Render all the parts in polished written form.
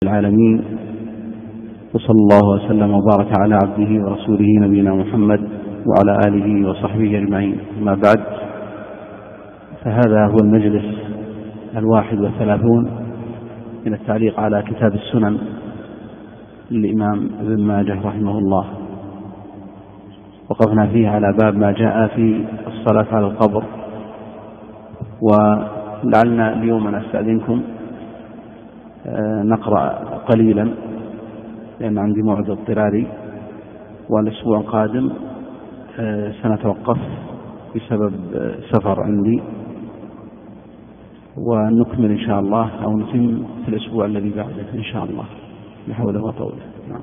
العالمين، وصلى الله وسلم وبارك على عبده ورسوله نبينا محمد وعلى آله وصحبه أجمعين. ما بعد، فهذا هو المجلس 31 من التعليق على كتاب السنن للإمام ابن ماجه رحمه الله. وقفنا فيه على باب ما جاء في الصلاة على القبر، ولعلنا اليوم نستأذنكم نقرأ قليلا لأن عندي موعد اضطراري، والأسبوع القادم سنتوقف بسبب سفر عندي، ونكمل إن شاء الله أو نتم في الأسبوع الذي بعده إن شاء الله بحول وطوله. نعم.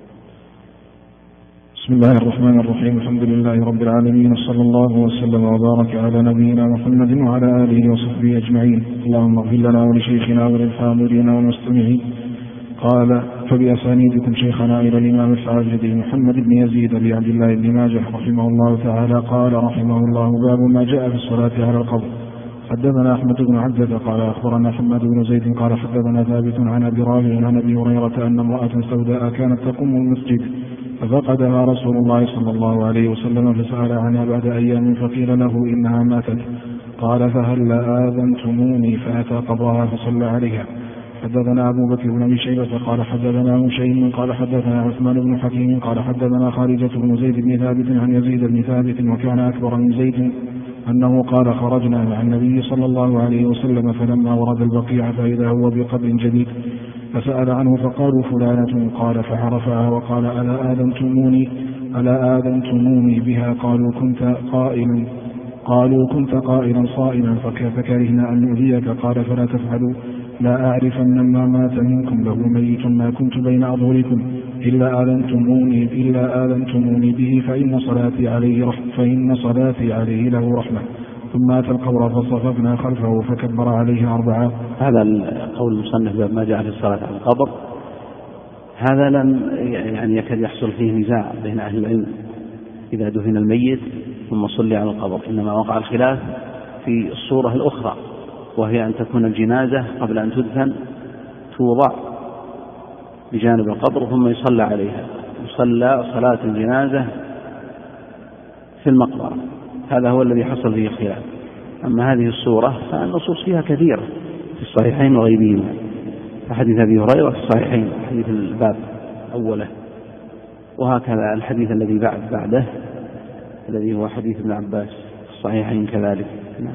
بسم الله الرحمن الرحيم. الحمد لله رب العالمين، صلى الله وسلم وبارك على نبينا محمد وعلى آله وصحبه أجمعين. اللهم اغفر لنا ولشيخنا وللحاضرين والمستمعين. قال: فبأسانيدكم شيخنا إلى الإمام الحافظ محمد بن يزيد بن عبد الله بن ماجه رحمه الله تعالى قال رحمه الله: باب ما جاء في الصلاة على القبر. حدثنا أحمد بن عبدة قال أخبرنا حماد بن زيد قال حدثنا ثابت عن أبي رافع عن أبي هريرة أن امرأة سوداء كانت تقوم المسجد ففقدها رسول الله صلى الله عليه وسلم فسأل عنها بعد أيام فقيل له إنها ماتت. قال: فهل آذنتموني؟ فأتى قبرها فصلى عليها. حدثنا أبو بكر بن أبي شيبة قال حدثنا هشيم قال حدثنا عثمان بن حكيم قال حدثنا خارجة بن زيد بن ثابت عن يزيد بن ثابت وكان أكبر من زيد أنه قال: خرجنا مع النبي صلى الله عليه وسلم فلما ورد البقيع فإذا هو بقبر جديد فسأل عنه فقالوا فلانة. قال: فعرفها وقال: ألا آذنتموني بها؟ قالوا كنت قائلا صائما فكرهنا أن نؤذيك. قال: فلا تفعلوا، لا أعرفن ما مات منكم له ميت ما كنت بين أظهركم إلا آذنتموني به فإن صلاتي عليه له رحمة. ثم أتى القبر فصففنا خلفه فكبر عليه 4. هذا القول المصنف باب ما جاء في الصلاة على القبر، هذا لم يكاد يحصل فيه نزاع بين أهل العلم إذا دفن الميت ثم صلي على القبر، إنما وقع الخلاف في الصورة الأخرى، وهي أن تكون الجنازة قبل أن تدفن توضع بجانب القبر ثم يصلى عليها، يصلى صلاة الجنازة في المقبرة. هذا هو الذي حصل فيه الخلاف. أما هذه الصورة فالنصوص فيها كثيرة في الصحيحين وغيرهما، فحديث أبي هريرة في الصحيحين حديث الباب أوله، وهكذا الحديث الذي بعده الذي هو حديث ابن عباس في الصحيحين كذلك. نعم.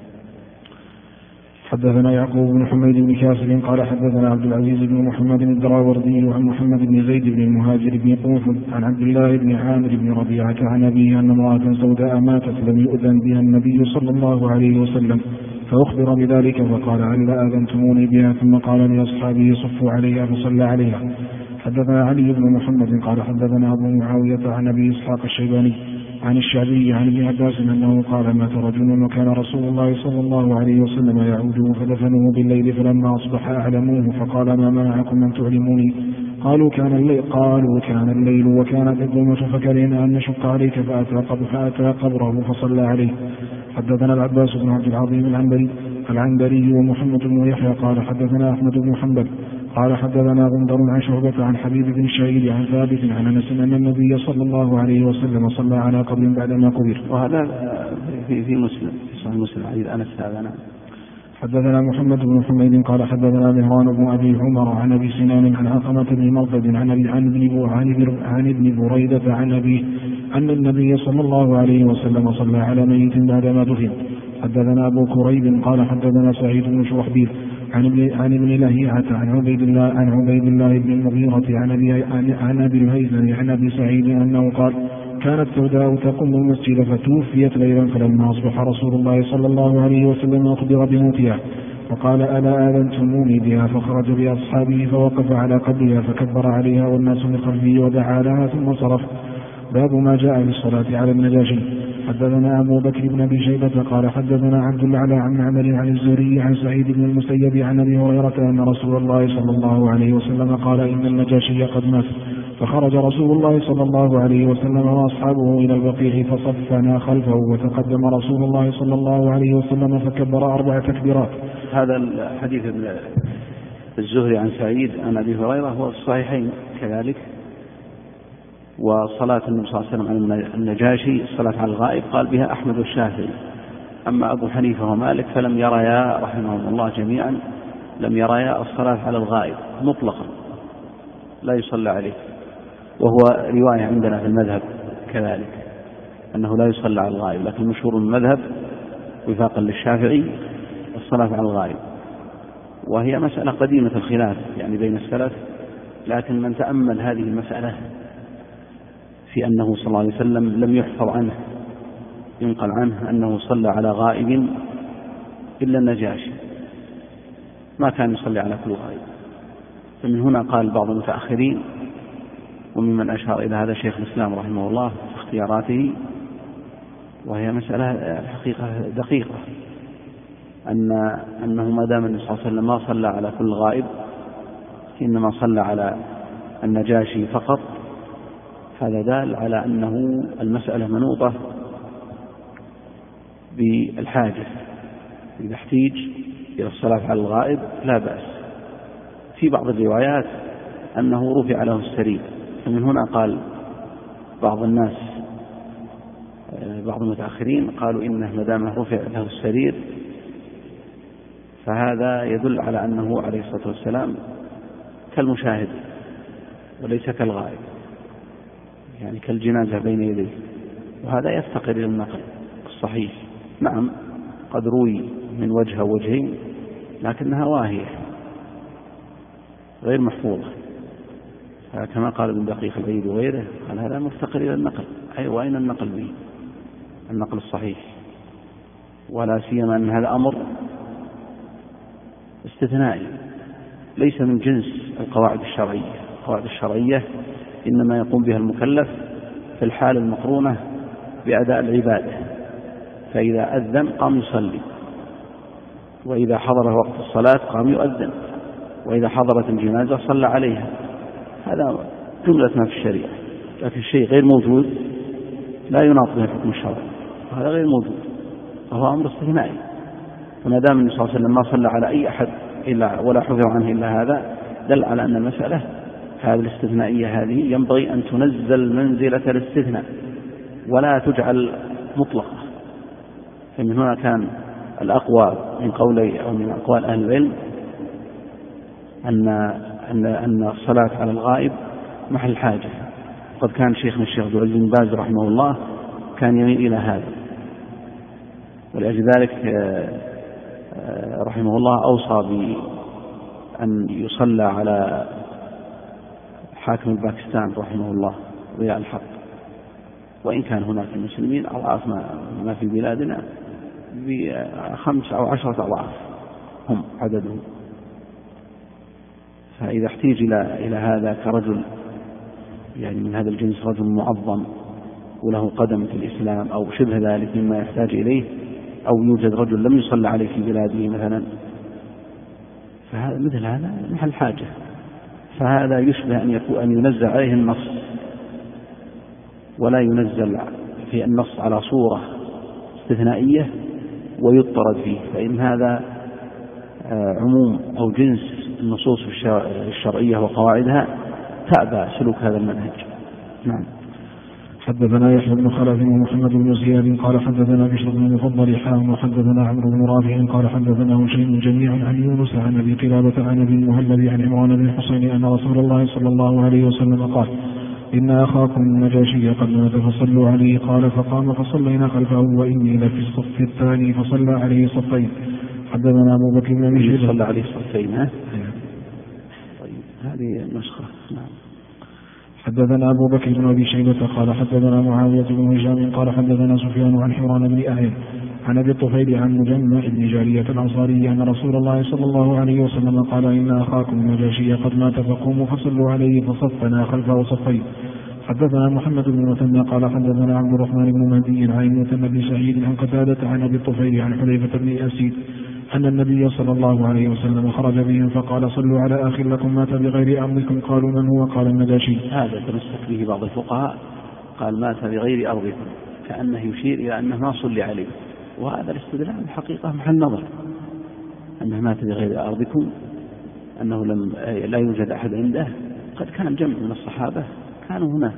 حدثنا يعقوب بن حميد بن كاسر قال حدثنا عبد العزيز بن محمد الدراوردي عن محمد بن زيد بن المهاجر بن قوف عن عبد الله بن عامر بن ربيعة عن أبيه أن امرأة سوداء ماتت لم يؤذن بها النبي صلى الله عليه وسلم فأخبر بذلك فقال: هل آذنتموني بها؟ ثم قال لأصحابه: صفوا عليها فصلى عليها. حدثنا علي بن محمد قال حدثنا أبو معاوية عن أبي إسحاق الشيباني عن الشعبي عن ابن عباس أنه قال: مات رجل وكان رسول الله صلى الله عليه وسلم يعوده فدفنوه بالليل فلما أصبح أعلموه فقال: ما منعكم أن تعلموني؟ قالوا: كان الليل وكانت الظلمة فكرهنا أن نشق عليك فأتى قبره فصلى عليه. حدثنا العباس بن عبد العظيم العنبري ومحمد بن يحيى قال حدثنا أحمد بن حنبل قال حدثنا غندر عن شعبة عن حبيب بن الشهيد عن ثابت عن أنس أن النبي صلى الله عليه وسلم صلى على قبر بعدما قبر. وهذا في مسلم، في صحيح مسلم حديث أنس هذا. نعم. حدثنا محمد بن حميد قال حدثنا مهران بن أبي عمر عن أبي سنان عن علقمة بن مرثد عن ابن بريدة عن أبيه أن النبي صلى الله عليه وسلم صلى على ميت بعدما دفن. حدثنا أبو كريب قال حدثنا سعيد بن شرحبيل عن ابن لهيعة عن عبيد الله بن المغيرة عن أبي الهيثم عن أبي سعيد أنه قال: كانت سوداء تقوم المسجد فتوفيت ليلا فلما أصبح رسول الله صلى الله عليه وسلم أخبر بموتها فقال: ألا آذنتموني بها؟ فخرج بأصحابه فوقف على قبرها فكبر عليها والناس من خلفه ودعا لها ثم صرف. باب ما جاء في الصلاة على النجاشي. حدثنا أبو بكر بن أبي شيبة قال حدثنا عبد الأعلى عن معمر عن الزهري عن سعيد بن المسيب عن أبي هريرة أن رسول الله صلى الله عليه وسلم قال: إن النجاشي قد مات. فخرج رسول الله صلى الله عليه وسلم وأصحابه إلى البقيع فصفنا خلفه وتقدم رسول الله صلى الله عليه وسلم فكبر 4 تكبيرات. هذا الحديث الزهري عن سعيد عن أبي هريرة هو الصحيحين كذلك. وصلاة النبي صلى الله عليه وسلم على النجاشي الصلاة على الغائب قال بها أحمد والشافعي. أما أبو حنيفة ومالك فلم يريا رحمهم الله جميعا لم يريا الصلاة على الغائب مطلقا لا يصلى عليه، وهو رواية عندنا في المذهب كذلك أنه لا يصلى على الغائب، لكن مشهور المذهب وفاقا للشافعي الصلاة على الغائب، وهي مسألة قديمة الخلاف يعني بين السلف، لكن من تأمل هذه المسألة في أنه صلى الله عليه وسلم لم يحفظ عنه ينقل عنه أنه صلى على غائب إلا النجاشي، ما كان يصلي على كل غائب. فمن هنا قال بعض المتأخرين وممن أشار إلى هذا شيخ الإسلام رحمه الله في اختياراته، وهي مسألة الحقيقة دقيقة، أنه ما دام النبي صلى الله عليه وسلم ما صلى على كل غائب إنما صلى على النجاشي فقط، هذا دال على أنه المسألة منوطة بالحاجة، إذا احتيج إلى الصلاة على الغائب لا بأس. في بعض الروايات أنه رفع له السرير، فمن هنا قال بعض الناس بعض المتأخرين قالوا إنه مدامه رفع له السرير فهذا يدل على أنه عليه الصلاة والسلام كالمشاهد وليس كالغائب، يعني كالجنازة بين يديه، وهذا يفتقر إلى النقل الصحيح. نعم قد روي من وجه أو وجهين لكنها واهية غير محفوظة، كما قال ابن دقيق العيد وغيره قال هذا مفتقر إلى النقل. أي وأين النقل به؟ النقل الصحيح، ولا سيما أن هذا أمر استثنائي ليس من جنس القواعد الشرعية. القواعد الشرعية إنما يقوم بها المكلف في الحال المقرونة بأداء العبادة، فإذا أذن قام يصلي، وإذا حضر وقت الصلاة قام يؤذن، وإذا حضرت الجنازة صلى عليها. هذا جملة ما في الشريعة، لكن الشيء غير موجود لا يناط به الحكم الشرعي، هذا غير موجود وهو أمر استثنائي. فما دام النبي صلى الله عليه وسلم ما صلى على أي أحد إلا ولا حفظ عنه إلا هذا دل على أن المسألة هذه الاستثنائية هذه ينبغي أن تنزل منزلة الاستثناء ولا تجعل مطلقة. فمن هنا كان الأقوى من قولي أو من أقوال أهل العلم أن الصلاة على الغائب محل حاجة. قد كان شيخنا الشيخ عبد العزيز بن باز رحمه الله كان يميل إلى هذا، ولأجل ذلك رحمه الله أوصى بأن يصلى على حاكم باكستان رحمه الله ضياء الحق، وإن كان هناك المسلمين أضعاف ما في بلادنا ب5 أو 10 أضعاف هم عددهم. فإذا احتيج إلى هذا كرجل يعني من هذا الجنس، رجل معظم وله قدم في الإسلام أو شبه ذلك مما يحتاج إليه، أو يوجد رجل لم يصلى عليه في بلاده مثلا، فهذا مثل هذا محل حاجة، فهذا يشبه أن ينزل عليه النص، ولا ينزل في النص على صورة استثنائية ويضطرد فيه، فإن هذا عموم أو جنس النصوص الشرعية وقواعدها تأبى سلوك هذا المنهج. نعم. حدثنا يحيى بن خلف ومحمد بن زياد قال حدثنا بشر بن المفضل حاهم وحدثنا عمرو بن رافع قال حدثنا هشيم جميعا عن يونس عن ابي قلابة عن ابي المهلب عن عمران بن الحصين ان رسول الله صلى الله عليه وسلم قال إن أخاكم النجاشي قد مات فصلوا عليه. قال فقام فصلينا خلفه وإني لفي الصف الثاني فصلى عليه صفين. حدثنا أبو بكر بن أبي شيبة صلى عليه صفين. طيب هذه نسخة. نعم. حدثنا أبو بكر بن أبي شيبة قال حدثنا معاوية بن هشام قال حدثنا سفيان عن حمران بن أهل عن أبي الطفيل عن مجمع بن جارية الأنصاري أن رسول الله صلى الله عليه وسلم قال إن أخاكم النجاشي قد مات فقوموا فصلوا عليه فصفنا خلفه صفين. حدثنا محمد بن المثنى قال حدثنا عبد الرحمن بن مهدي عن المثنى بن سعيد عن قتادة عن أبي الطفيل عن حذيفة بن أسيد أن النبي صلى الله عليه وسلم خرج بهم فقال صلوا على آخر لكم مات بغير أرضكم. قالوا من هو؟ قال النجاشي. هذا تمسك به بعض الفقهاء قال مات بغير أرضكم، كأنه يشير إلى أنه ما صلي عليه، وهذا الاستدلال الحقيقة محل نظر، أنه مات بغير أرضكم أنه لا يوجد أحد عنده، قد كان جمع من الصحابة كانوا هناك.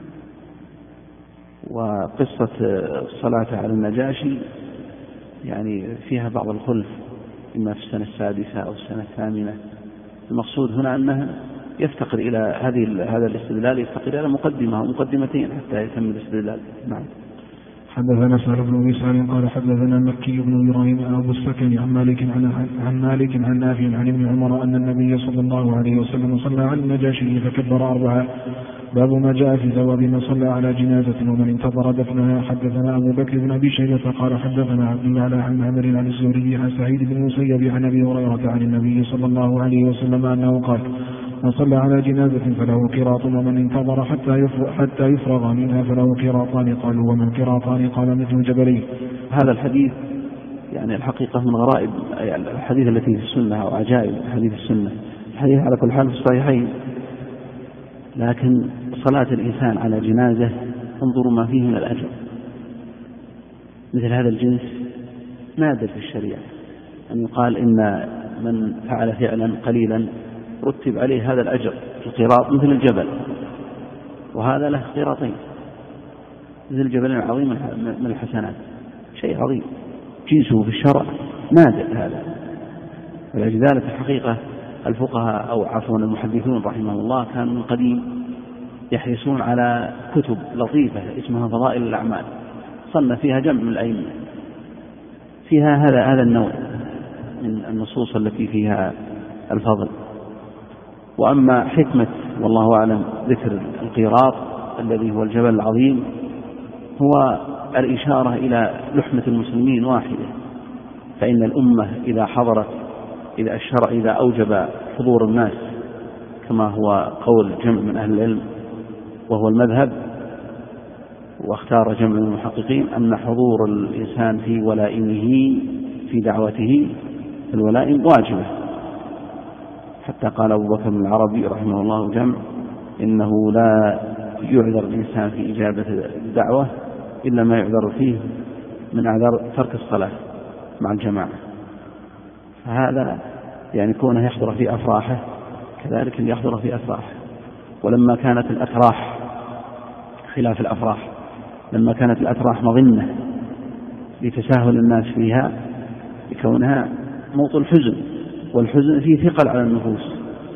وقصة الصلاة على النجاشي يعني فيها بعض الخلف، إما في السنة السادسة أو السنة الثامنة. المقصود هنا أنه يفتقر إلى هذا الاستدلال، يفتقر إلى مقدمة ومقدمتين حتى يتم الاستدلال. نعم. حدثنا سهل بن وسام قال حدثنا مكي بن إبراهيم أبو السكن عن مالك عن نافع عن ابن عمر أن النبي صلى الله عليه وسلم صلى على النجاشي فكبر 4. باب ما جاء في ثواب من صلى على جنازة ومن انتظر دفنها. حدثنا أبو بكر بن أبي شيبة قال حدثنا عبد الله عن عمرو عن الزهري عن سعيد بن المسيب عن أبي هريرة عن النبي صلى الله عليه وسلم أنه قال: من صلى على جنازة فله قراط، ومن انتظر حتى يفرغ منها فله قراطان. قالوا: ومن قراطان؟ قال: مثل جبلين. هذا الحديث يعني الحقيقة من غرائب الحديث التي في السنة أو عجائب حديث السنة. الحديث على كل حال في الصحيحين، لكن صلاة الإنسان على جنازة انظروا ما فيه من الأجر. مثل هذا الجنس نادر في الشريعة أن يقال إن من فعل فعلا قليلا رتب عليه هذا الأجر. القراط مثل الجبل، وهذا له قراطين مثل الجبل العظيم من الحسنات، شيء عظيم جنسه في الشرع نادر هذا. ولذلك الحقيقة الفقهاء أو عفوا المحدثون رحمهم الله كانوا من قديم يحرصون على كتب لطيفة اسمها فضائل الأعمال، صنف فيها جمع من الأئمة، فيها هذا النوع من النصوص التي فيها الفضل. وأما حكمة والله أعلم ذكر القيراط الذي هو الجبل العظيم هو الإشارة إلى لحمة المسلمين واحدة، فإن الأمة إذا حضرت إذا أوجب حضور الناس كما هو قول جمع من أهل العلم وهو المذهب، واختار جمع من المحققين أن حضور الإنسان في ولائمه في دعوته الولائم واجبة. حتى قال أبو بكر بن العربي رحمه الله جمع: إنه لا يعذر الإنسان في إجابة الدعوة إلا ما يعذر فيه من أعذار ترك الصلاة مع الجماعة. فهذا يعني كونه يحضر في أفراحه كذلك يحضر في أفراحه. ولما كانت الأفراح خلاف الأفراح، لما كانت الأفراح مظنة لتساهل الناس فيها لكونها موطن الحزن، والحزن فيه ثقل على النفوس،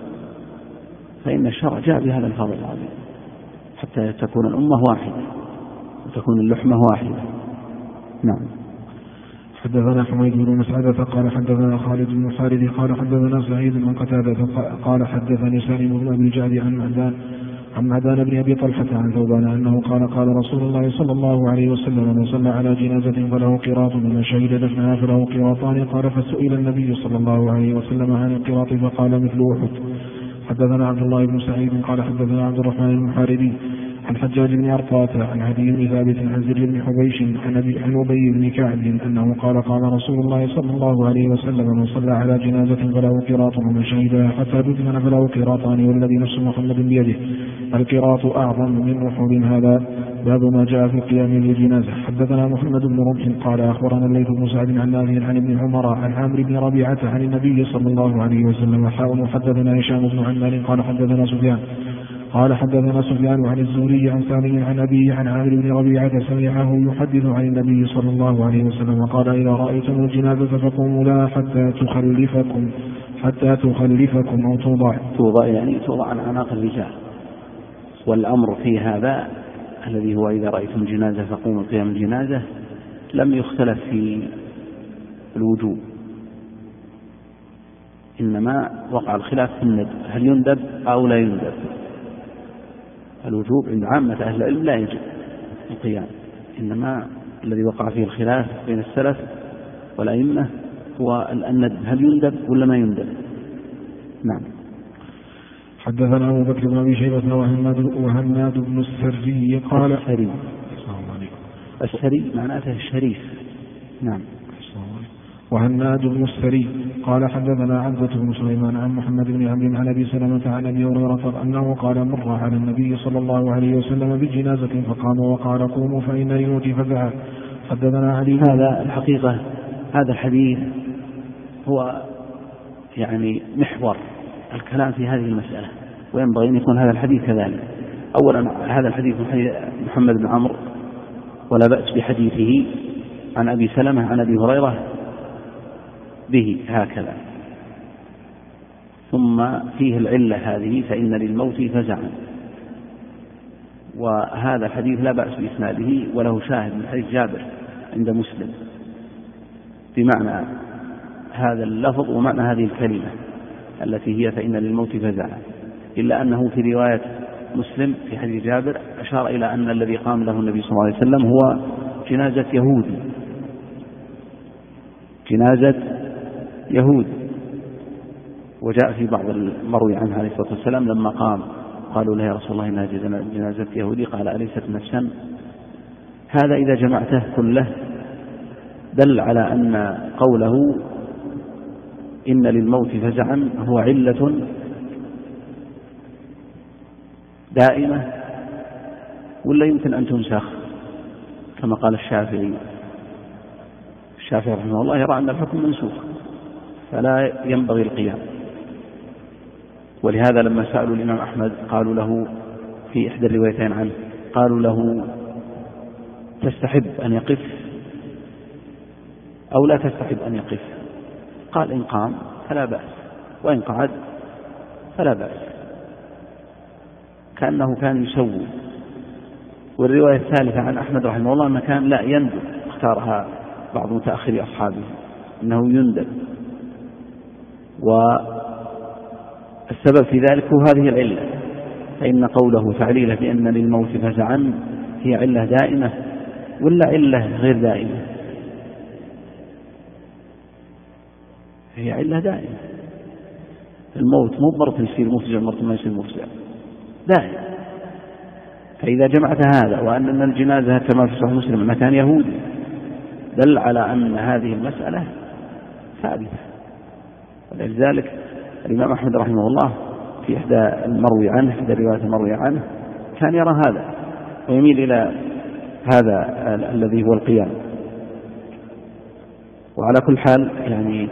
فإن الشرع جاء بهذا الفضل العظيم حتى تكون الأمة واحدة وتكون اللحمة واحدة. نعم. حدثنا حميد بن مسعدة قال حدثنا خالد بن خالد قال حدثنا سعيد بن قتادة قال حدثني سالم بن أبي الجعد عن معدان بن أبي طلحة عن ثوبان أنه قال رسول الله صلى الله عليه وسلم: من صلى على جنازة فله قراط، ومن شهد دفنها فله قراطان. قال: فسئل النبي صلى الله عليه وسلم عن القراط فقال: مثل أحد. حدثنا عبد الله بن سعيد قال حدثنا عبد الرحمن المحاربي عن حجاج بن أرطاة عن عدي بن ثابت عن زر بن حبيش عن أبي بن كعب أنه قال رسول الله صلى الله عليه وسلم: من صلى على جنازة فله قراط، ومن شهدها حتى دفن فله قراطان، والذي نفس محمد بيده القراط أعظم من أحد. هذا باب ما جاء في القيام للجنازة. حدثنا محمد بن رمح قال أخبرنا الليث بن سعد عن نافع عن ابن عمر عن عمرو بن ربيعة عن النبي صلى الله عليه وسلم. حدثنا هشام بن عمار قال حدثنا سفيان عن الزهري عن سالم عن أبيه عن عامر بن ربيعة سمعه يحدث عن النبي صلى الله عليه وسلم قال: إذا رأيتم الجنازة فقوموا لها حتى تخلفكم أو توضع يعني توضع عن أعناق الرجال. والأمر في هذا الذي هو إذا رأيتم جنازة فقوموا قيام الجنازة لم يختلف في الوجوب، إنما وقع الخلاف في الندب، هل يندب أو لا يندب. الوجوب عند عامة أهل العلم لا يجب القيام، إنما الذي وقع فيه الخلاف بين السلف والأئمة هو الندب، هل يندب ولا ما يندب. نعم. حدثنا أبو بكر بن أبي شيبة وهناد بن السري قال السري معناته الشريف. نعم. وهناد بن السري قال حدثنا عبدة بن سليمان عن محمد بن عمرو عن أبي سلمة عن أبي هريرة أنه قال: مر على النبي صلى الله عليه وسلم بجنازة فقام وقال: قوموا فإن للموت فزعا. حدثنا علي. هذا الحقيقة هذا الحديث هو يعني محور الكلام في هذه المسألة، وينبغي أن يكون هذا الحديث كذلك. أولا هذا الحديث من حديث محمد بن عمرو ولا بأس بحديثه عن أبي سلمة عن أبي هريرة به هكذا، ثم فيه العلة هذه فإن للموت فزعا، وهذا الحديث لا بأس بإسناده وله شاهد من حديث جابر عند مسلم بمعنى هذا اللفظ ومعنى هذه الكلمة التي هي فإن للموت فزعا، إلا أنه في رواية مسلم في حديث جابر أشار إلى أن الذي قام له النبي صلى الله عليه وسلم هو جنازة يهودي، جنازة يهود. وجاء في بعض المروي عنه عليه الصلاة والسلام لما قام قالوا له يا رسول الله إنها جنازة يهودي، قال أليست نفسا؟ هذا إذا جمعته كله دل على أن قوله إن للموت فزعا هو علة دائمة ولا يمكن أن تنسخ كما قال الشافعي رحمه الله يرى أن الحكم منسوخ فلا ينبغي القيام. ولهذا لما سألوا الإمام أحمد قالوا له في إحدى الروايتين عنه قالوا له تستحب أن يقف أو لا تستحب أن يقف؟ قال إن قام فلا بأس وإن قعد فلا بأس، كأنه كان يسوي. والرواية الثالثة عن أحمد رحمه الله أنه كان لا يندب، اختارها بعض متأخري أصحابه أنه يندب، والسبب في ذلك هو هذه العلة، فإن قوله تعليل بأن للموت فزعا هي علة دائمة ولا علة غير دائمة؟ هي علة دائمة. الموت مو مرة يصير مفزع مرة ما يصير مفزع، دائم. فإذا جمعت هذا وأن الجنازة كما في صحيح مسلم أنه كان يهودي دل على أن هذه المسألة ثابتة. ولذلك الإمام أحمد رحمه الله في إحدى المروي عنه إحدى الروايات المروية عنه كان يرى هذا ويميل إلى هذا الذي هو القيام. وعلى كل حال يعني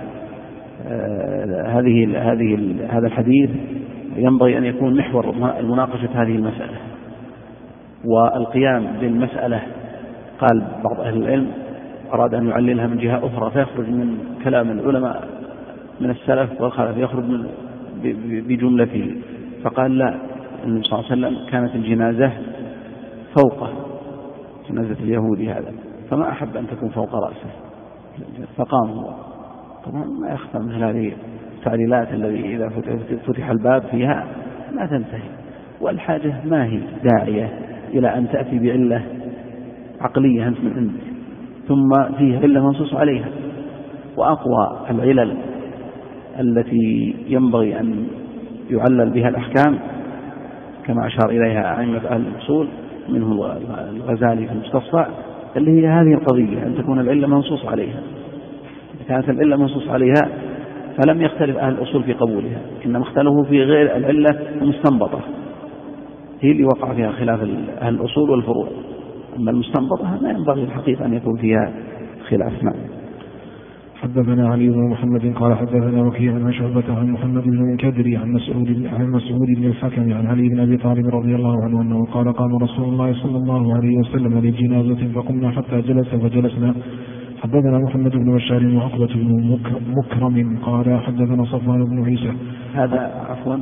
هذا الحديث ينبغي أن يكون محور المناقشة هذه المسألة والقيام بالمسألة. قال بعض أهل العلم أراد أن يعللها من جهة أخرى فيخرج من كلام العلماء من السلف والخلف يخرج بجملته، فقال لا، النبي صلى الله عليه وسلم كانت الجنازة فوقه، جنازة اليهودي هذا، فما أحب أن تكون فوق رأسه فقام هو. طبعا ما يخفى من هذه التعليلات التي إذا فتح الباب فيها ما تنتهي، والحاجة ما هي داعية إلى أن تأتي بعلة عقلية أنت من عندك ثم فيه علة منصوص عليها. وأقوى العلل التي ينبغي أن يعلل بها الأحكام كما أشار إليها أئمة أهل الأصول منهم الغزالي في المستصفى اللي هي هذه القضية أن تكون العلة منصوص عليها. كانت العلة منصوص عليها فلم يختلف أهل الأصول في قبولها، إنما اختلفوا في غير العلة المستنبطة هي اللي وقع فيها خلاف أهل الأصول والفروع. أما المستنبطة ما ينبغي الحقيقة أن يكون فيها خلاف. نعم. حدثنا علي بن محمد قال حدثنا وكيع عن شعبة عن محمد بن المنكدر عن مسعود بن الحكم عن علي بن أبي طالب رضي الله عنه أنه قال قام رسول الله صلى الله عليه وسلم لجنازة فقمنا حتى جلس فجلسنا. حدثنا محمد بن بشار وعقبة بن مكرم قال حدثنا صفوان بن عيسى. هذا عفوا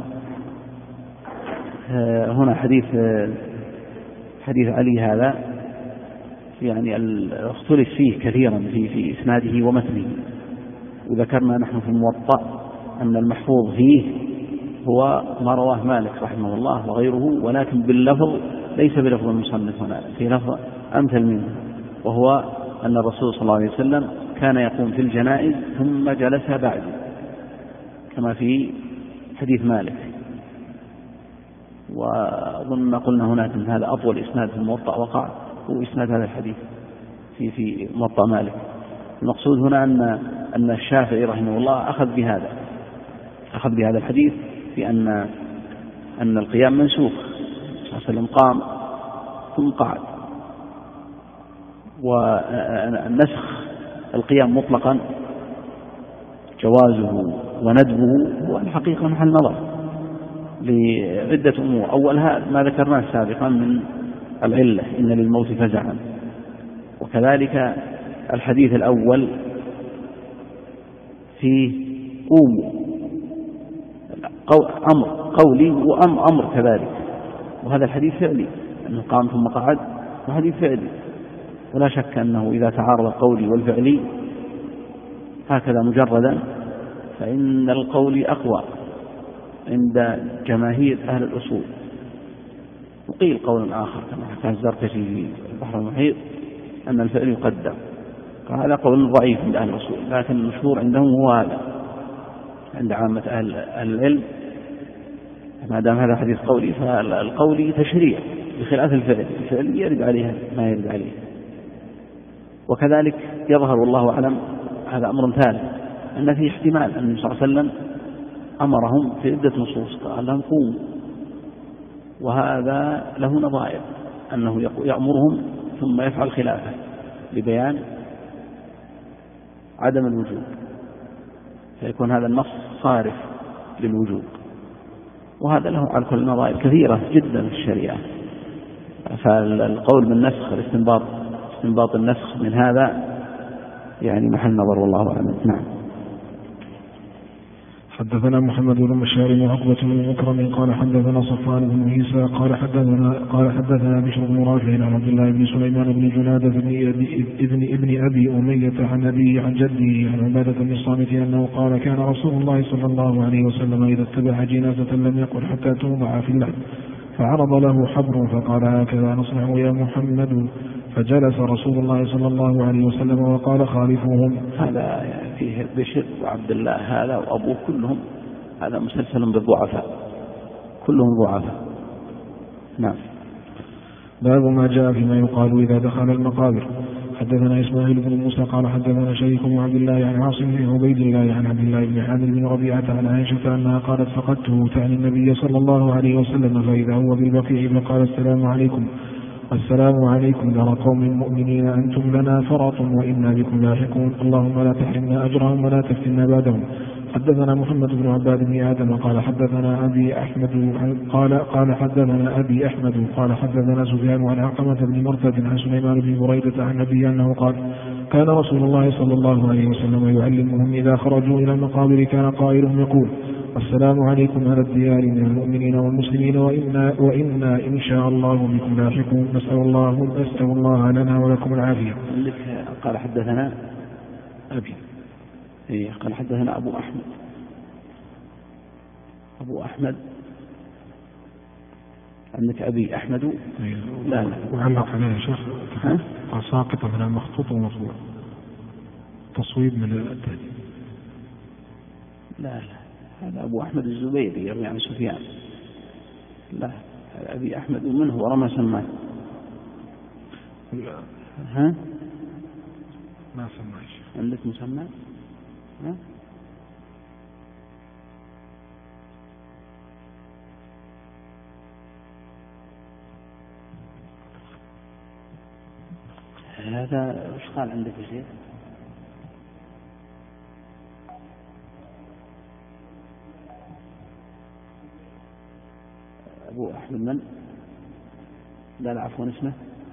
هنا حديث علي هذا يعني اختلف فيه كثيرا في إسناده ومتنه، وذكرنا نحن في الموطأ أن المحفوظ فيه هو ما رواه مالك رحمه الله وغيره، ولكن باللفظ ليس بلفظ المصنف هنا، في لفظ أمثل منه، وهو أن الرسول صلى الله عليه وسلم كان يقوم في الجنائز ثم جلس بعد كما في حديث مالك. وظن قلنا هناك أن هذا أطول إسناد في الموطأ وقع هو إسناد هذا الحديث في موطأ مالك. المقصود هنا أن الشافعي رحمه الله أخذ بهذا الحديث في أن القيام منسوخ، صلى الله عليه وسلم قام ثم قعد، والنسخ القيام مطلقا جوازه وندبه هو الحقيقة محل نظر لعدة أمور. أولها ما ذكرناه سابقا من العلة إن للموت فزعا، وكذلك الحديث الأول فيه قوموا أمر قولي وأمر كذلك، وهذا الحديث فعلي أنه قام ثم قعد، وحديث فعلي، ولا شك أنه إذا تعارض القولي والفعلي هكذا مجردا فإن القولي أقوى عند جماهير أهل الأصول. وقيل قول آخر كما حكى الزركشي في البحر المحيط أن الفعل يقدم، هذا قول ضعيف عند أهل الأصول، لكن المشهور عندهم هو هذا عند عامة أهل العلم، ما دام هذا حديث قولي فالقولي تشريع بخلاف الفعل يرد عليها ما يرد عليه. وكذلك يظهر والله أعلم هذا أمر ثالث أن فيه احتمال أن النبي صلى الله عليه وسلم أمرهم في عدة نصوص قال لهم قوموا، وهذا له نظائر أنه يأمرهم ثم يفعل خلافه لبيان عدم الوجوب، فيكون هذا النص صارف للوجوب، وهذا له على كل نظائر كثيرة جدا في الشريعة. فالقول بالنسخ استنباط النسخ من هذا يعني محل نظر والله أعلم. نعم. حدثنا محمد بن بشار وعقبة بن مكرم قال حدثنا صفوان بن عيسى قال حدثنا بشر بن رافع عن عبد الله بن سليمان بن جنادة ابن أبي أمية عن أبيه عن جده عن عبادة بن الصامت أنه قال كان رسول الله صلى الله عليه وسلم إذا اتبع جنازة لم يقل حتى توضع في اللحد، فعرض له حبر فقال هكذا نصنع يا محمد، فجلس رسول الله صلى الله عليه وسلم وقال خالفوهم. هذا فيه بشر وعبد الله هذا وأبوه كلهم هذا مسلسل بالضعفاء، كلهم ضعفاء. نعم. باب ما جاء فيما يقال إذا دخل المقابر. حدثنا إسماعيل بن موسى قال حدثنا شريك بن عبد الله عن عاصم بن عبيد الله عن عبد الله بن حامد بن ربيعة عن عائشة أنها قالت فقدته تعني النبي صلى الله عليه وسلم فإذا هو بالبقيع فقال السلام عليكم السلام عليكم دار قوم مؤمنين أنتم لنا فرط وإنا بكم لاحقون، اللهم لا تحرمنا أجرهم ولا تفتنا بعدهم. حدثنا محمد بن عباد بن آدم قال حدثنا أبي أحمد قال حدثنا سفيان عن علقمة بن مرثد عن سليمان بن بريدة عن النبي أنه قال كان رسول الله صلى الله عليه وسلم يعلمهم إذا خرجوا إلى المقابر كان قائلهم يقول السلام عليكم على الديار من المؤمنين والمسلمين وإنا إن شاء الله بكم لاحقون، نسأل الله لنا ولكم العافية. قال حدثنا أبي قال حدثنا أبو أحمد عندك أبي أحمد لا وعلق عليه يا شيخ ساقطة من المخطوط ومطبوع تصويب من التالي. لا هذا أبو أحمد الزبيري يروي عن سفيان. لا أبي أحمد منه ورمى سماه. ها ما سماه عندك مسمى؟ ها هذا وش قال عندك يا شيخ؟ أبو أحمد من؟ لا عفوا اسمه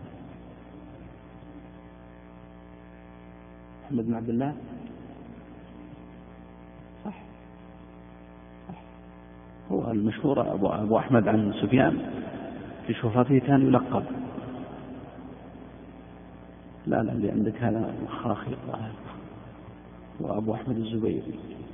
محمد بن عبد الله. صح هو المشهور أبو أحمد عن سفيان في شهرته كان يلقب. لا اللي عندك هذا مخاخي وأبو أحمد الزبيري.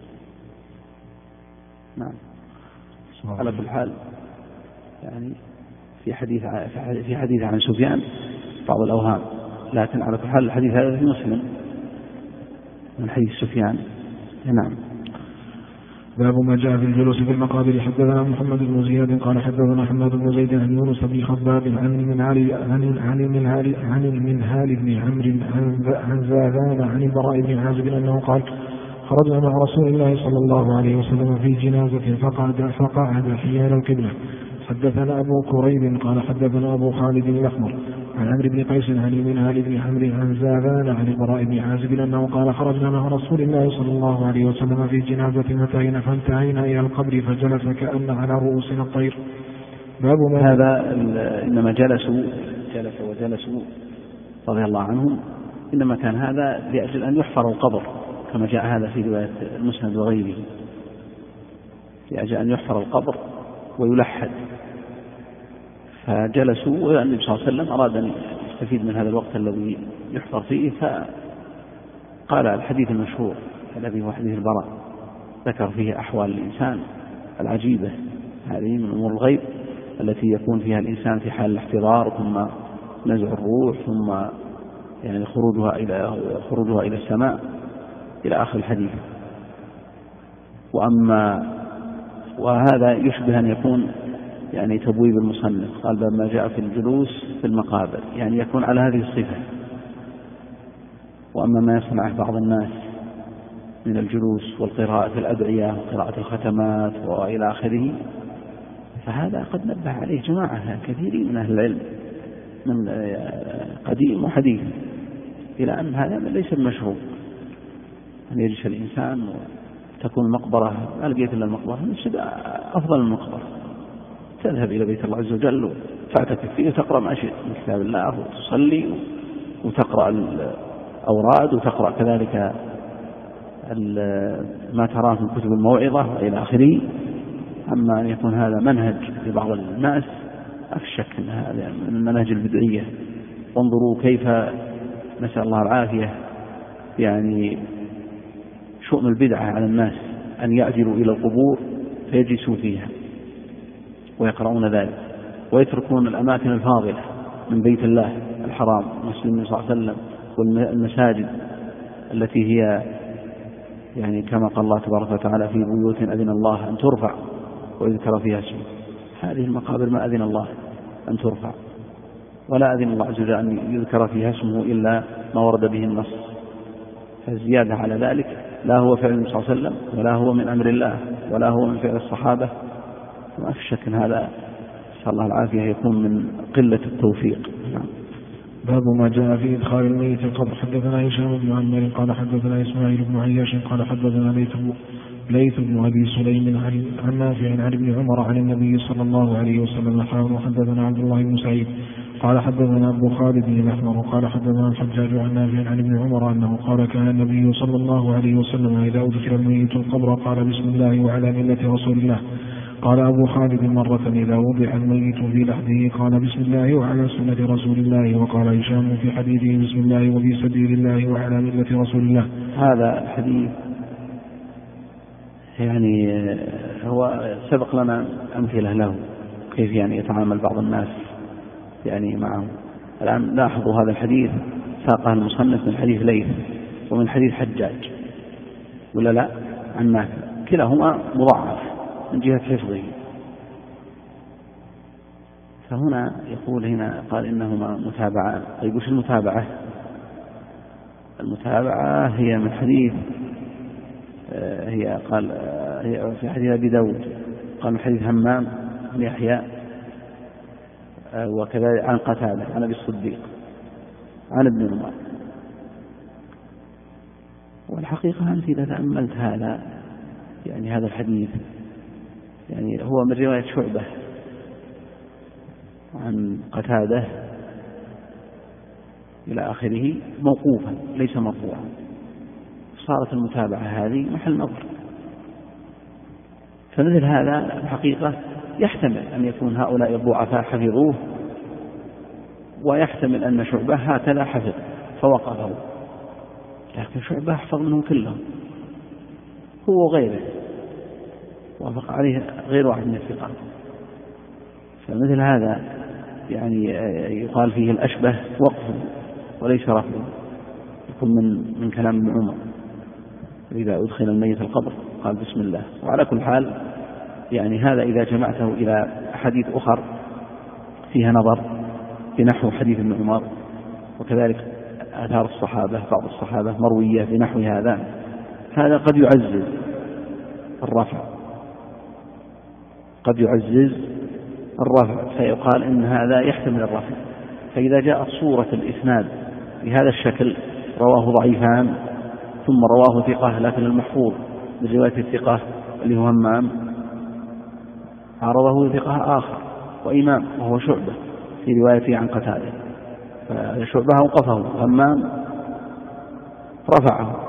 نعم. على كل حال يعني في حديث عن سفيان بعض الأوهام، لكن على كل حال الحديث هذا في مسلم من حديث سفيان. نعم. باب ما جاء في الجلوس في المقابر. حدثنا محمد بن زياد قال حدثنا حماد بن زيد عن يونس بن خباب عن المنهال بن عمرو عن زاذان عن البراء بن عازب أنه قال خرجنا مع رسول الله صلى الله عليه وسلم في جنازة فقعد حيال القبلة. حدثنا أبو كريب قال حدثنا أبو خالد الأحمر عن عمرو بن قيس عن المنهال بن عمرو عن زاذان عن البراء بن عازب أنه قال خرجنا مع رسول الله صلى الله عليه وسلم في جنازة فانتهينا إلى القبر فجلس كأن على رؤوسنا الطير. باب ما هذا إنما جلسوا رضي الله عنهم، إنما كان هذا لأجل أن يحفر القبر كما جاء هذا في رواية المسند وغيره، لأجل أن يحفر القبر ويلحد، فجلسوا والنبي صلى الله عليه وسلم أراد أن يستفيد من هذا الوقت الذي يحفر فيه، فقال الحديث المشهور الذي هو حديث البراء ذكر فيه أحوال الإنسان العجيبة، هذه من أمور الغيب التي يكون فيها الإنسان في حال الاحتضار ثم نزع الروح ثم يعني خروجها إلى السماء إلى آخر الحديث. وهذا يشبه أن يكون يعني تبويب المصنف، قال باب ما جاء في الجلوس في المقابر، يعني يكون على هذه الصفة. وأما ما يصنعه بعض الناس من الجلوس والقراءة في الأدعية وقراءة الختمات وإلى آخره، فهذا قد نبه عليه جماعة كثيرين من أهل العلم من قديم وحديث، إلى أن هذا ليس المشروع أن يجلس الإنسان وتكون المقبرة ما لقيت إلا المقبرة، أفضل المقبرة تذهب إلى بيت الله عز وجل وتعتكف فيه وتقرأ ما شئت من كتاب الله وتصلي وتقرأ الأوراد وتقرأ كذلك ما تراه من كتب الموعظة وإلى آخره. أما أن يكون هذا منهج لبعض الناس أفشك أن هذا من المناهج البدعية. وانظروا كيف نسأل الله العافية يعني شؤم البدعة على الناس أن يعجلوا إلى القبور فيجلسوا فيها ويقرؤون ذلك ويتركون الأماكن الفاضلة من بيت الله الحرام مسجد النبي صلى الله عليه وسلم والمساجد التي هي يعني كما قال الله تبارك وتعالى في بيوت أذن الله أن ترفع ويذكر فيها اسمه. هذه المقابر ما أذن الله أن ترفع ولا أذن الله عز وجل أن يذكر فيها اسمه إلا ما ورد به النص، فالزيادة على ذلك لا هو فعل النبي صلى الله عليه وسلم ولا هو من أمر الله ولا هو من فعل الصحابة. ما في شك هذا نسأل الله العافية يكون من قلة التوفيق. باب ما جاء في إدخال الميت القبر. حدثنا هشام بن عمار قال حدثنا إسماعيل بن عياش قال حدثنا ليث بن أبي سليم عن نافع عن ابن عمر عن النبي صلى الله عليه وسلم قال حدثنا عبد الله بن سعيد قال حدثنا أبو خالد بن الأحمر قال حدثنا الحجاج عن نافع عن ابن عمر أنه قال كان النبي صلى الله عليه وسلم إذا أدخل الميت القبر قال بسم الله وعلى ملة رسول الله. قال أبو خالد مرة إذا وضع الميت في لحده قال بسم الله وعلى سنة رسول الله. وقال هشام في حديثه بسم الله وفي سبيل الله وعلى ملة رسول الله. هذا الحديث يعني هو سبق لنا أمثلة له كيف يعني يتعامل بعض الناس يعني معه. الآن لاحظوا هذا الحديث ساقه المصنف من حديث ليث ومن حديث حجاج ولا لا عن نافع، كلاهما مضاعف من جهة حفظه. فهنا يقول هنا قال إنهما متابعان. طيب وش المتابعة؟ المتابعة هي من حديث هي قال هي في حديث أبي داود قال من حديث همام بن يحيى وكذلك عن قتادة عن أبي الصديق عن ابن عمر. والحقيقة أنت إذا تأملت هذا يعني هذا الحديث يعني هو من رواية شعبة عن قتادة إلى آخره موقوفا ليس مرفوعا، صارت المتابعة هذه محل نظر. فمثل هذا الحقيقة يحتمل أن يكون هؤلاء الضعفاء حفظوه ويحتمل أن شعبة هكذا حفظ فوقفه، لكن شعبة حفظ منهم كلهم هو وغيره وافق عليه غير واحد من الثقات. فمثل هذا يعني يقال فيه الأشبه وقف وليس رفض، يكون من كلام ابن عمر إذا أدخل الميت القبر قال بسم الله. وعلى كل حال يعني هذا إذا جمعته إلى حديث أخر فيها نظر بنحو حديث ابن عمر وكذلك آثار الصحابة بعض الصحابة مروية بنحو هذا قد يعزز الرفع قد يعزز الرفع فيقال إن هذا يحتمل الرفع فإذا جاءت صورة الإسناد بهذا الشكل رواه ضعيفان ثم رواه ثقة لكن المحفوظ برواية الثقة اللي هو همام عرضه ثقة آخر وإمام وهو شعبة في روايته عن قتادة، فشعبة أوقفه، همام رفعه،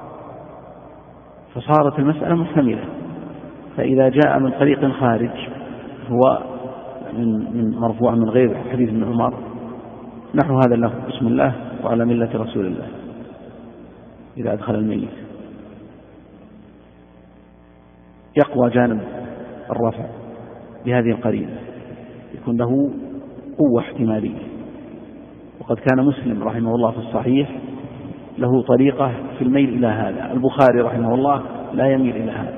فصارت المسألة محتملة. فإذا جاء من طريق خارج هو من مرفوع من غير حديث ابن عمر نحو هذا اللفظ بسم الله وعلى ملة رسول الله إذا أدخل الميت، يقوى جانب الرفع بهذه القرينة، يكون له قوة احتمالية. وقد كان مسلم رحمه الله في الصحيح له طريقة في الميل إلى هذا، البخاري رحمه الله لا يميل إلى هذا،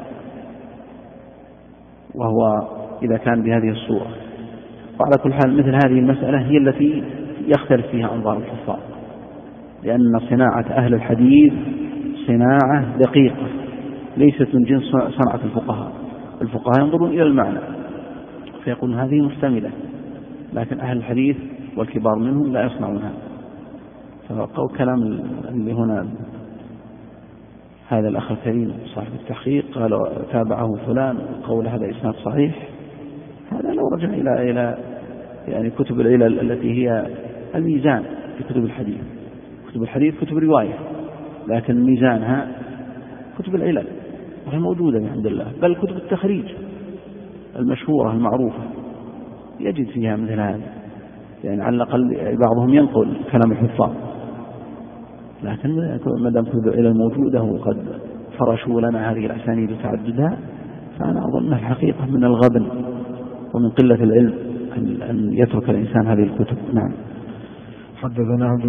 وهو إذا كان بهذه الصورة. وعلى كل حال مثل هذه المسألة هي التي يختلف فيها أنظار الحفاظ، لأن صناعة أهل الحديث صناعة دقيقة ليست من جنس صنعة الفقهاء. الفقهاء ينظرون إلى المعنى فيقولون هذه محتملة، لكن أهل الحديث والكبار منهم لا يصنعون هذا. فقول كلام اللي هنا هذا الأخ الكريم صاحب التحقيق قال تابعه فلان قول هذا إسناد صحيح، هذا لو رجع إلى يعني كتب العلل التي هي الميزان في كتب الحديث. كتب الحديث كتب رواية، لكن ميزانها كتب العلل وهي موجودة بحمد الله، بل كتب التخريج المشهورة المعروفة يجد فيها مثل هذا، يعني على الأقل بعضهم ينقل كلام الحفاظ، لكن ما دام كتب العلل موجودة وقد فرشوا لنا هذه الأسانيد وتعددها، فأنا أظن الحقيقة من الغبن ومن قلة العلم أن يترك الإنسان هذه الكتب. نعم. حدثنا عبد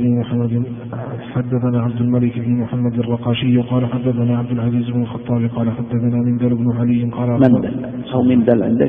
الملك بن محمد الرقاشي قال حدثنا عبد العزيز بن الخطاب قال حدثنا مندل بن علي قال مندل أو مندل عندك؟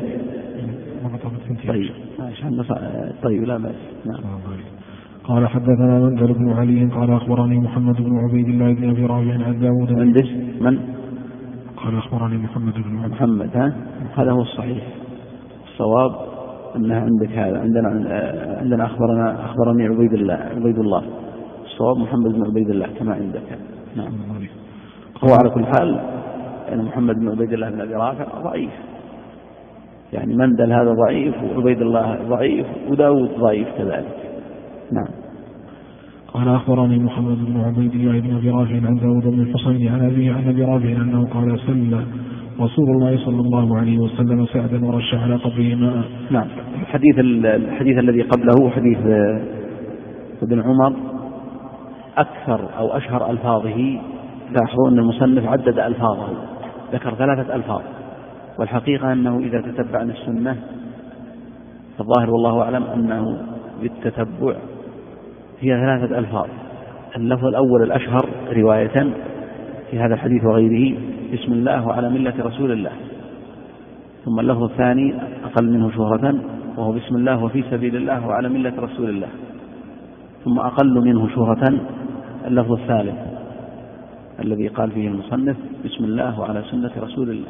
طيب لا بأس. نعم. قال حدثنا مندل بن علي قال أخبرني محمد بن عبيد الله بن أبي رافع عن داود من؟ قال أخبرني محمد بن محمد. هذا هو الصحيح، الصواب أنها عندك هذا. عندنا أخبرني عبيد الله، الصواب محمد بن عبيد الله كما عندك. نعم. هو على كل حال يعني محمد بن عبيد الله بن أبي رافع ضعيف، يعني مندل هذا ضعيف وعبيد الله ضعيف وداود ضعيف كذلك. نعم. قال أخبرني محمد بن عبيد الله بن أبي رافع عن داود بن الحصين عن أبيه عن أبي رافع أنه قال سل رسول الله صلى الله عليه وسلم سعدا ورش على قبره ماء. نعم. الحديث الذي قبله حديث ابن عمر أكثر أو أشهر ألفاظه، لاحظوا أن المصنف عدد ألفاظه، ذكر 3 ألفاظ، والحقيقة أنه إذا تتبعنا السنة فالظاهر والله أعلم أنه بالتتبع هي 3 ألفاظ. اللفظ الأول الأشهر رواية في هذا الحديث وغيره بسم الله وعلى ملة رسول الله، ثم اللفظ الثاني أقل منه شهرة وهو بسم الله وفي سبيل الله وعلى ملة رسول الله، ثم أقل منه شهرة اللفظ الثالث الذي قال فيه المصنف بسم الله وعلى سنة رسول الله.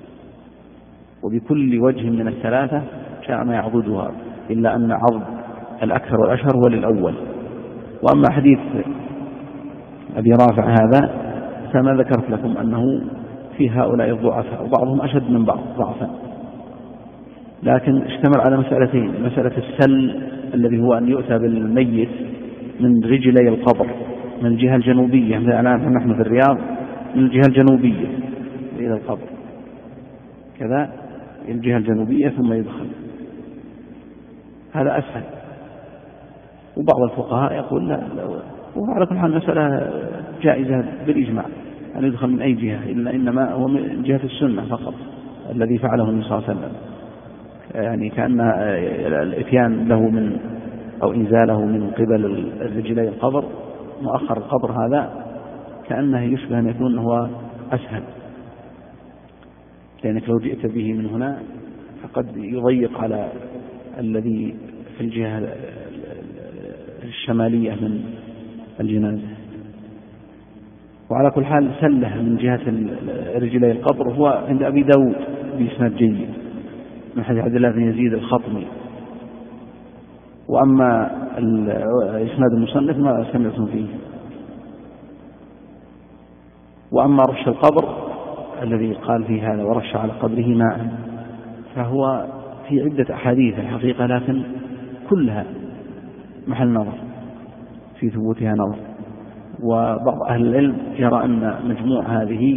وبكل وجه من ال3 جاء ما يعضدها، إلا أن عضد الأكثر والأشهر هو للأول. وأما حديث أبي رافع هذا فما ذكرت لكم أنه في هؤلاء الضعفاء وبعضهم أشد من بعض ضعفا، لكن اشتمل على مسألتين: مسألة السل الذي هو أن يؤتى بالميت من رجلي القبر من الجهة الجنوبية، مثل الآن نحن في الرياض من الجهة الجنوبية إلى القبر كذا الجهة الجنوبية ثم يدخل، هذا أسهل. وبعض الفقهاء يقول لا، وعلى كل حال مسألة جائزة بالإجماع أن يدخل من أي جهة، إلا إنما هو من جهة السنة فقط الذي فعله النبي صلى الله عليه وسلم، يعني كأن الإتيان له من أو إنزاله من قبل الرجلي القبر مؤخر القبر، هذا كأنه يشبه أن يكون هو أسهل، لأنك لو جئت به من هنا فقد يضيق على الذي في الجهة الشمالية من الجنازة. وعلى كل حال سله من جهة رجلي القبر هو عند أبي داود بإسناد جيد من حديث عبد الله بن يزيد الخطمي وأما إسناد المصنف ما سمعتم فيه. وأما رش القبر الذي قال فيه هذا ورش على قبره ماء، فهو في عدة أحاديث الحقيقة، لكن كلها محل نظر في ثبوتها نظر. وبعض أهل العلم يرى أن مجموع هذه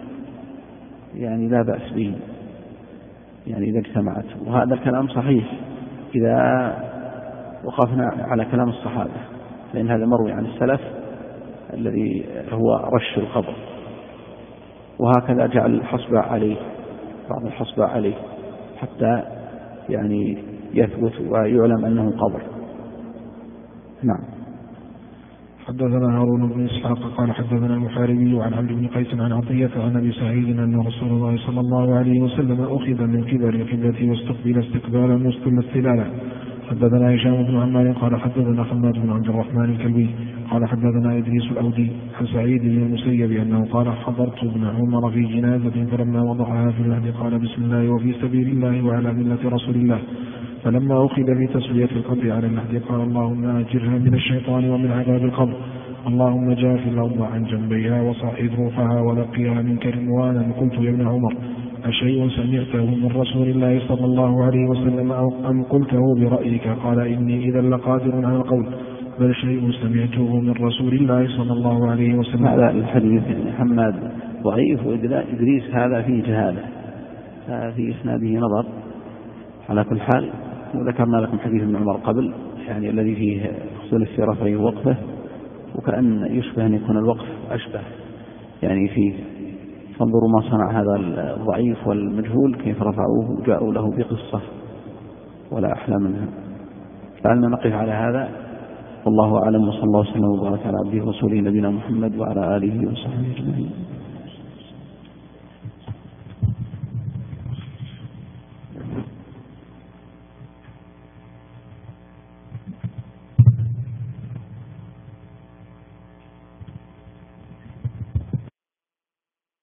يعني لا بأس به، يعني إذا اجتمعت. وهذا الكلام صحيح إذا وقفنا على كلام الصحابة، لأن هذا مروي عن السلف الذي هو رش القبر، وهكذا جعل الحصبة عليه، بعض الحصبة عليه، حتى يعني يثبت ويعلم أنه قبر. نعم. حدثنا هارون بن إسحاق قال حدثنا المحاربي عن عبد بن قيس عن عطية عن أبي سعيد أن رسول الله صلى الله عليه وسلم أخذ من قبل القبلة واستقبل استقبالا واستل استلالا. حدثنا هشام بن عمار قال حدثنا حماد بن عبد الرحمن الكلبي قال حدثنا إدريس الأودي عن سعيد بن المسيب أنه قال حضرت ابن عمر في جنازة فلما وضعها في اللحد قال بسم الله وفي سبيل الله وعلى ملة رسول الله. فلما أخذ في تسوية القبر على اللحد قال اللهم أجرها من الشيطان ومن عذاب القبر، اللهم جاف الأرض عن جنبيها وصعد روحها ونقيها منك رضوانا. قلت يا ابن عمر أشيء سمعته من رسول الله صلى الله عليه وسلم أم قلته برأيك؟ قال إني إذا لقادر على القول، بل شيء سمعته من رسول الله صلى الله عليه وسلم. هذا الحديث حماد ضعيف، وإدريس هذا فيه جهالة، في إسناده نظر. على كل حال وذكرنا لكم حديث ابن عمر قبل، يعني الذي فيه اختلف في رفعه ووقفه، وكأن يشبه أن يكون الوقف أشبه يعني فيه. فانظروا ما صنع هذا الضعيف والمجهول كيف رفعوه وجاءوا له بقصة ولا أحلى منها. فعلنا نقف على هذا، والله أعلم، وصلى الله وسلم وبارك على عبده ورسوله نبينا محمد وعلى آله وصحبه أجمعين.